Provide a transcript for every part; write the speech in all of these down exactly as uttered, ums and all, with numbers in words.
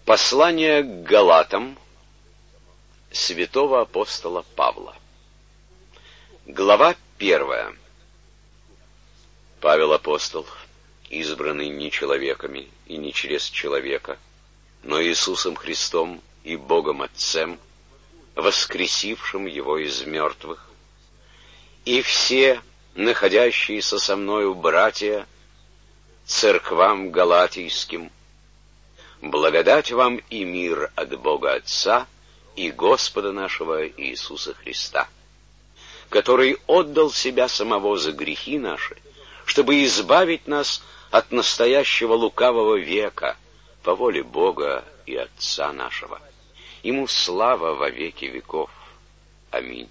Послание к Галатам святого апостола Павла. Глава первая. Павел апостол, избранный не человеками и не через человека, но Иисусом Христом и Богом Отцем, воскресившим Его из мертвых, и все находящиеся со мною братья, церквам галатийским, благодать вам и мир от Бога Отца и Господа нашего Иисуса Христа, который отдал себя самого за грехи наши, чтобы избавить нас от настоящего лукавого века по воле Бога и Отца нашего. Ему слава во веки веков. Аминь.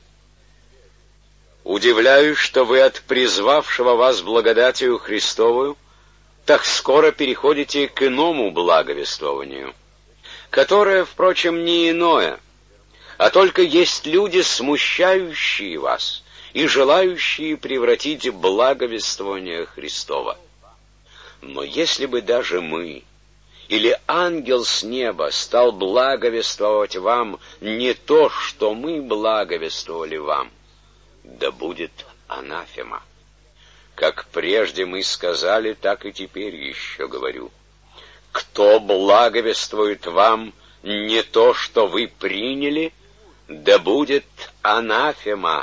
Удивляюсь, что вы от призвавшего вас благодатью Христовую так скоро переходите к иному благовествованию, которое, впрочем, не иное, а только есть люди, смущающие вас и желающие превратить благовествование Христова. Но если бы даже мы или ангел с неба стал благовествовать вам не то, что мы благовествовали вам, да будет анафема. Как прежде мы сказали, так и теперь еще говорю. Кто благовествует вам не то, что вы приняли, да будет анафема.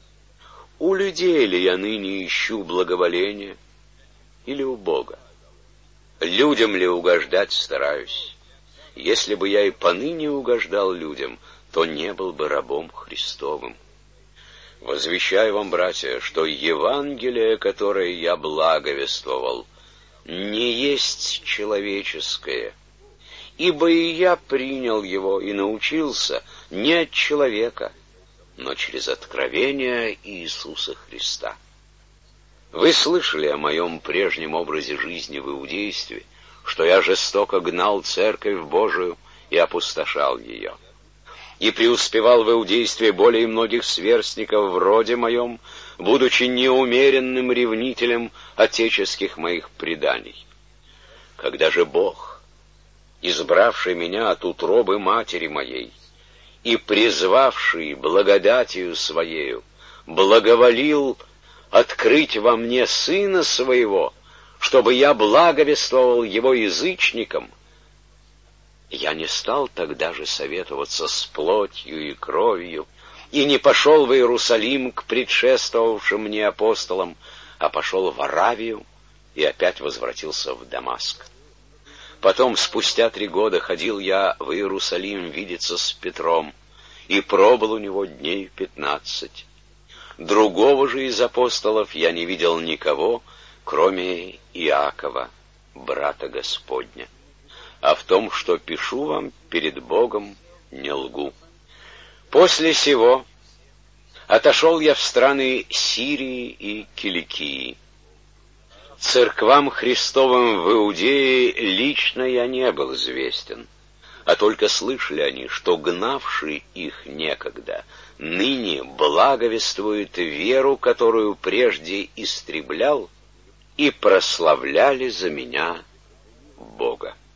У людей ли я ныне ищу благоволения, или у Бога? Людям ли угождать стараюсь? Если бы я и поныне угождал людям, то не был бы рабом Христовым. Возвещаю вам, братья, что Евангелие, которое я благовествовал, не есть человеческое, ибо и я принял его и научился не от человека, но через откровение Иисуса Христа. Вы слышали о моем прежнем образе жизни в иудействе, что я жестоко гнал церковь Божию и опустошал ее, и преуспевал в иудействе более многих сверстников в роде моем, будучи неумеренным ревнителем отеческих моих преданий. Когда же Бог, избравший меня от утробы матери моей и призвавший благодатью Своею, благоволил открыть во мне Сына Своего, чтобы я благовествовал Его язычникам, я не стал тогда же советоваться с плотью и кровью, и не пошел в Иерусалим к предшествовавшим мне апостолам, а пошел в Аравию и опять возвратился в Дамаск. Потом, спустя три года, ходил я в Иерусалим видеться с Петром, и пробыл у него дней пятнадцать. Другого же из апостолов я не видел никого, кроме Иакова, брата Господня. А в том, что пишу вам перед Богом, не лгу. После сего отошел я в страны Сирии и Киликии. Церквам Христовым в Иудее лично я не был известен, а только слышали они, что гнавший их некогда ныне благовествует веру, которую прежде истреблял, и прославляли за меня Бога.